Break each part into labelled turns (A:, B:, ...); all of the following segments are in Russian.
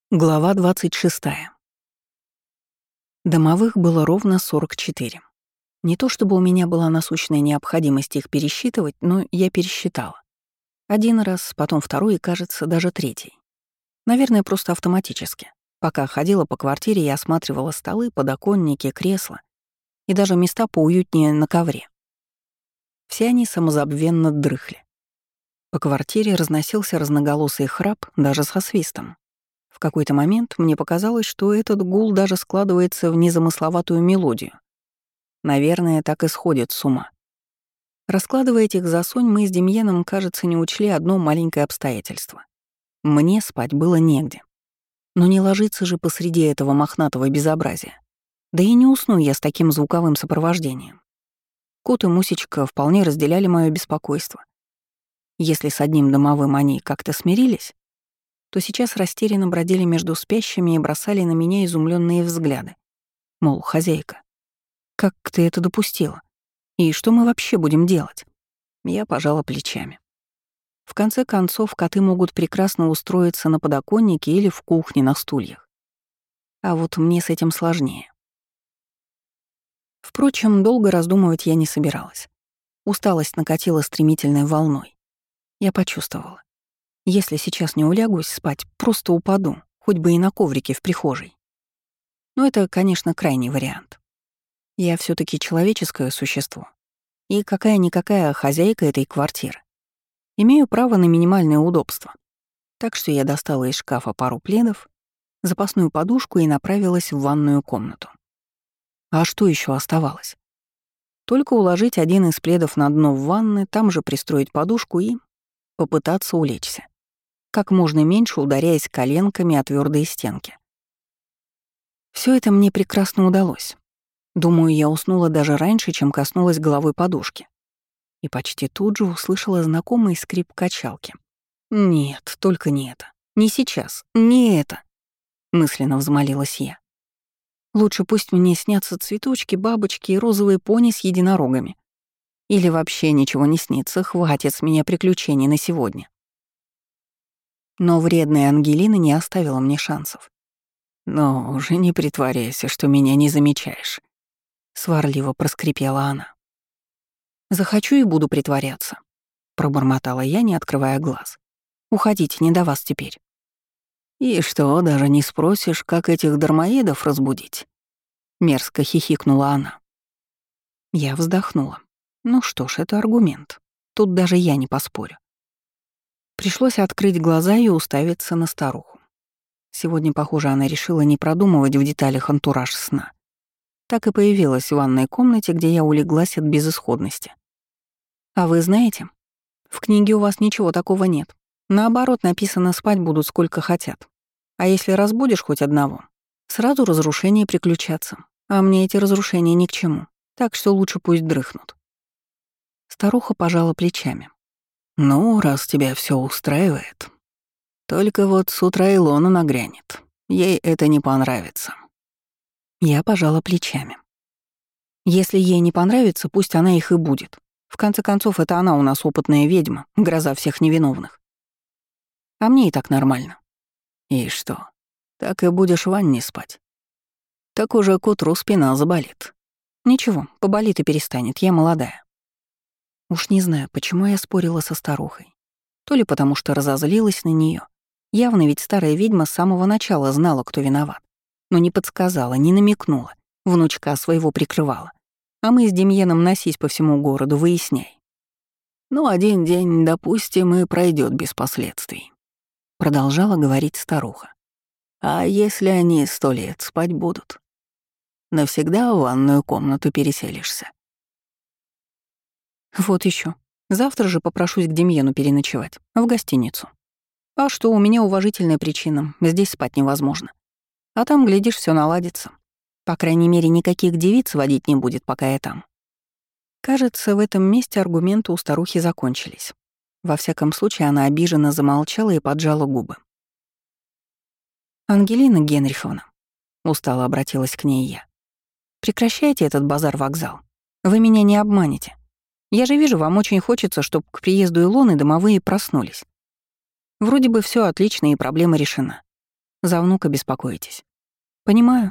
A: Глава 26. Домовых было ровно 44. Не то чтобы у меня была насущная необходимость их пересчитывать, но я пересчитала. Один раз, потом второй и, кажется, даже третий. Наверное, просто автоматически. Пока ходила по квартире и осматривала столы, подоконники, кресла и даже места поуютнее на ковре. Все они самозабвенно дрыхли. По квартире разносился разноголосый храп даже со свистом. В какой-то момент мне показалось, что этот гул даже складывается в незамысловатую мелодию. Наверное, так и сходит с ума. Раскладывая этих засонь, мы с Демьеном, кажется, не учли одно маленькое обстоятельство. Мне спать было негде. Но не ложиться же посреди этого мохнатого безобразия. Да и не усну я с таким звуковым сопровождением. Кот и Мусечка вполне разделяли мое беспокойство. Если с одним домовым они как-то смирились, то сейчас растерянно бродили между спящими и бросали на меня изумленные взгляды. Мол, хозяйка, как ты это допустила? И что мы вообще будем делать? Я пожала плечами. В конце концов, коты могут прекрасно устроиться на подоконнике или в кухне на стульях. А вот мне с этим сложнее. Впрочем, долго раздумывать я не собиралась. Усталость накатила стремительной волной. Я почувствовала. Если сейчас не улягусь спать, просто упаду, хоть бы и на коврике в прихожей. Но это, конечно, крайний вариант. Я все таки человеческое существо. И какая-никакая хозяйка этой квартиры. Имею право на минимальное удобство. Так что я достала из шкафа пару пледов, запасную подушку и направилась в ванную комнату. А что еще оставалось? Только уложить один из пледов на дно в ванны, там же пристроить подушку и попытаться улечься, как можно меньше ударяясь коленками о твердые стенки. Все это мне прекрасно удалось. Думаю, я уснула даже раньше, чем коснулась головой подушки. И почти тут же услышала знакомый скрип качалки. «Нет, только не это. Не сейчас. Не это», — мысленно взмолилась я. «Лучше пусть мне снятся цветочки, бабочки и розовые пони с единорогами. Или вообще ничего не снится, хватит с меня приключений на сегодня». Но вредная Ангелина не оставила мне шансов. «Но уже не притворяйся, что меня не замечаешь», — сварливо проскрипела она. «Захочу и буду притворяться», — пробормотала я, не открывая глаз. «Уходите, не до вас теперь». «И что, даже не спросишь, как этих дармоедов разбудить?» — мерзко хихикнула она. Я вздохнула. Ну что ж, это аргумент. Тут даже я не поспорю. Пришлось открыть глаза и уставиться на старуху. Сегодня, похоже, она решила не продумывать в деталях антураж сна. Так и появилась в ванной комнате, где я улеглась от безысходности. «А вы знаете, в книге у вас ничего такого нет. Наоборот, написано, спать будут сколько хотят. А если разбудишь хоть одного, сразу разрушения приключатся. А мне эти разрушения ни к чему, так что лучше пусть дрыхнут». Старуха пожала плечами. «Ну, раз тебя все устраивает. Только вот с утра Илона нагрянет. Ей это не понравится». Я пожала плечами. Если ей не понравится, пусть она их и будет. В конце концов, это она у нас опытная ведьма, гроза всех невиновных. А мне и так нормально. И что, так и будешь в ванне спать? Так уже к утру спина заболит. Ничего, поболит и перестанет, я молодая. Уж не знаю, почему я спорила со старухой. То ли потому, что разозлилась на нее. Явно ведь старая ведьма с самого начала знала, кто виноват. Но не подсказала, не намекнула, внучка своего прикрывала. А мы с Демьеном носись по всему городу, выясняй. «Ну, один день, допустим, и пройдет без последствий», — продолжала говорить старуха. «А если они 100 лет спать будут? Навсегда в ванную комнату переселишься». Вот еще. Завтра же попрошусь к Демьену переночевать, в гостиницу. А что, у меня уважительная причина, здесь спать невозможно. А там, глядишь, все наладится. По крайней мере, никаких девиц водить не будет, пока я там. Кажется, в этом месте аргументы у старухи закончились. Во всяком случае, она обиженно замолчала и поджала губы. «Ангелина Генриховна», — устало обратилась к ней я, — «прекращайте этот базар-вокзал. Вы меня не обманете. Я же вижу, вам очень хочется, чтобы к приезду Илоны домовые проснулись. Вроде бы все отлично и проблема решена. За внука беспокоитесь. Понимаю.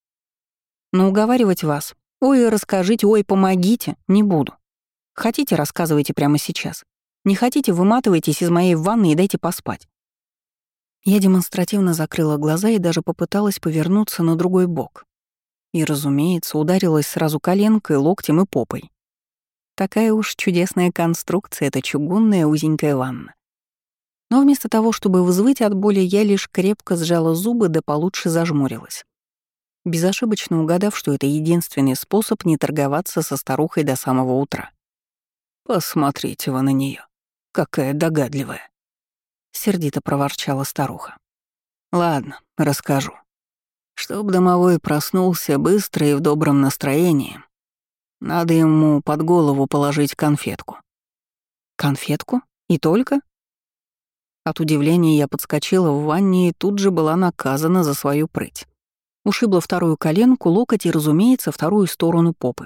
A: Но уговаривать вас, ой, расскажите, ой, помогите, не буду. Хотите, рассказывайте прямо сейчас. Не хотите, выматывайтесь из моей ванны и дайте поспать. Я демонстративно закрыла глаза и даже попыталась повернуться на другой бок. И, разумеется, ударилась сразу коленкой, локтем и попой. Такая уж чудесная конструкция — это чугунная узенькая ванна. Но вместо того, чтобы взвыть от боли, я лишь крепко сжала зубы да получше зажмурилась, безошибочно угадав, что это единственный способ не торговаться со старухой до самого утра. «Посмотрите вы на нее, какая догадливая!» — сердито проворчала старуха. «Ладно, расскажу. Чтоб домовой проснулся быстро и в добром настроении, надо ему под голову положить конфетку». «Конфетку? И только?» От удивления я подскочила в ванне и тут же была наказана за свою прыть. Ушибла вторую коленку, локоть и, разумеется, вторую сторону попы.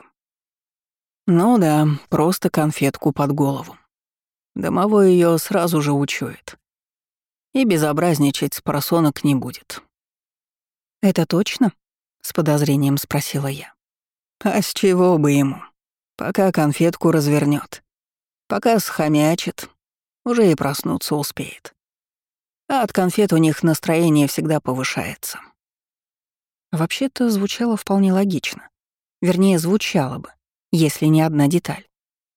A: Ну да, просто конфетку под голову. Домовой ее сразу же учует. И безобразничать с просонок не будет. «Это точно?» — с подозрением спросила я. «А с чего бы ему? Пока конфетку развернет, пока схомячит, уже и проснуться успеет. А от конфет у них настроение всегда повышается». Вообще-то звучало вполне логично. Вернее, звучало бы, если не одна деталь.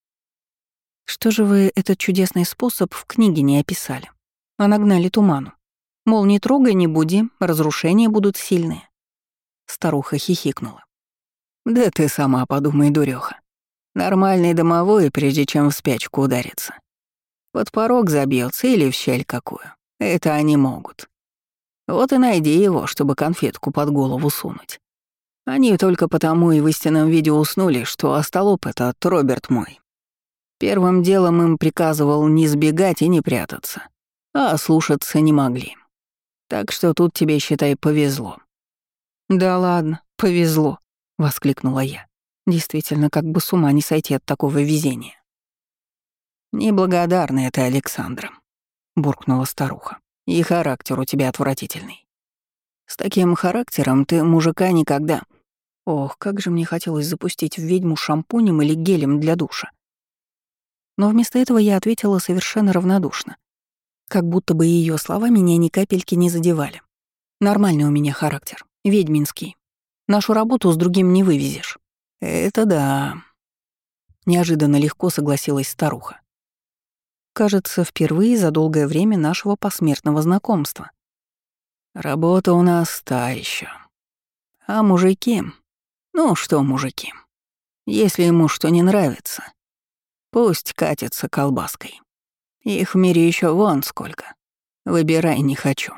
A: Что же вы этот чудесный способ в книге не описали, а нагнали туману? Мол, не трогай, не буди, разрушения будут сильные. Старуха хихикнула. «Да ты сама подумай, дурёха. Нормальный домовой, прежде чем в спячку ударится, под порог забьется или в щель какую. Это они могут. Вот и найди его, чтобы конфетку под голову сунуть. Они только потому и в истинном виде уснули, что остолоп этот Роберт мой. Первым делом им приказывал не сбегать и не прятаться, а слушаться не могли. Так что тут тебе, считай, повезло». «Да ладно, повезло», — воскликнула я. Действительно, как бы с ума не сойти от такого везения. «Неблагодарная ты, Александра», — буркнула старуха. «И характер у тебя отвратительный. С таким характером ты мужика никогда...» Ох, как же мне хотелось запустить в ведьму шампунем или гелем для душа. Но вместо этого я ответила совершенно равнодушно, как будто бы ее слова меня ни капельки не задевали. Нормальный у меня характер, ведьминский. Нашу работу с другим не вывезешь. «Это да», — неожиданно легко согласилась старуха. Кажется, впервые за долгое время нашего посмертного знакомства. «Работа у нас та еще. А мужики? Ну что мужики? Если ему что не нравится, пусть катится колбаской. Их в мире еще вон сколько. Выбирай не хочу».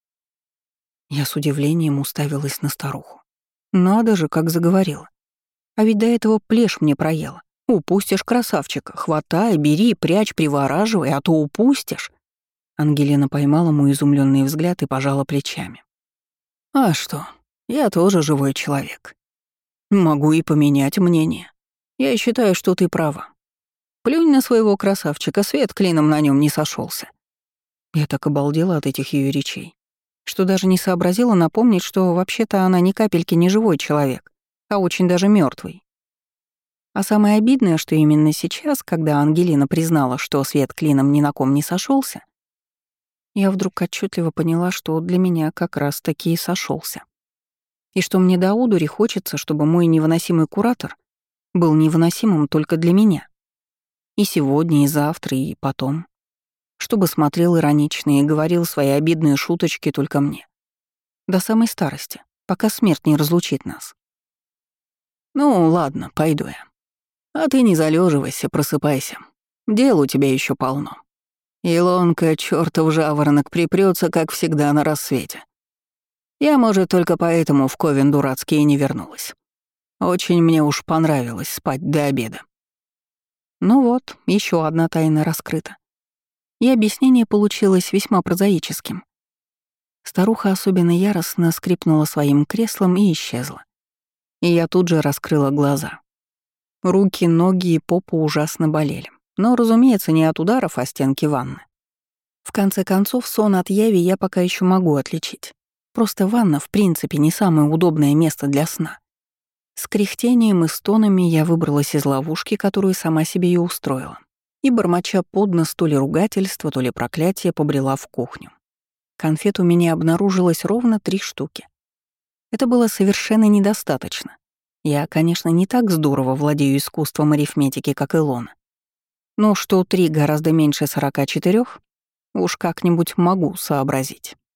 A: Я с удивлением уставилась на старуху. Надо же, как заговорила. А ведь до этого плешь мне проела. Упустишь красавчика, хватай, бери, прячь, привораживай, а то упустишь. Ангелина поймала мой изумленный взгляд и пожала плечами. «А что, я тоже живой человек. Могу и поменять мнение. Я считаю, что ты права. Плюнь на своего красавчика, свет клином на нем не сошелся. Я так обалдела от этих ее речей, что даже не сообразила напомнить, что вообще-то она ни капельки не живой человек, а очень даже мертвый. А самое обидное, что именно сейчас, когда Ангелина признала, что свет клином ни на ком не сошелся, я вдруг отчетливо поняла, что для меня как раз-таки и сошелся. И что мне до одури хочется, чтобы мой невыносимый куратор был невыносимым только для меня. И сегодня, и завтра, и потом. Чтобы смотрел иронично и говорил свои обидные шуточки только мне. До самой старости, пока смерть не разлучит нас. «Ну, ладно, пойду я. А ты не залеживайся, просыпайся. Дел у тебя еще полно. Илонка, чертов жаворонок, припрется, как всегда, на рассвете. Я, может, только поэтому в Ковен дурацкий и не вернулась. Очень мне уж понравилось спать до обеда». Ну вот, еще одна тайна раскрыта. И объяснение получилось весьма прозаическим. Старуха особенно яростно скрипнула своим креслом и исчезла. И я тут же раскрыла глаза. Руки, ноги и попа ужасно болели. Но, разумеется, не от ударов о стенки ванны. В конце концов, сон от яви я пока еще могу отличить. Просто ванна, в принципе, не самое удобное место для сна. С кряхтением и стонами я выбралась из ловушки, которую сама себе и устроила. И, бормоча под нос то ли ругательство, то ли проклятие, побрела в кухню. Конфет у меня обнаружилось ровно 3 штуки. Это было совершенно недостаточно. Я, конечно, не так здорово владею искусством арифметики, как Илона. Но что 3 гораздо меньше 44, уж как-нибудь могу сообразить.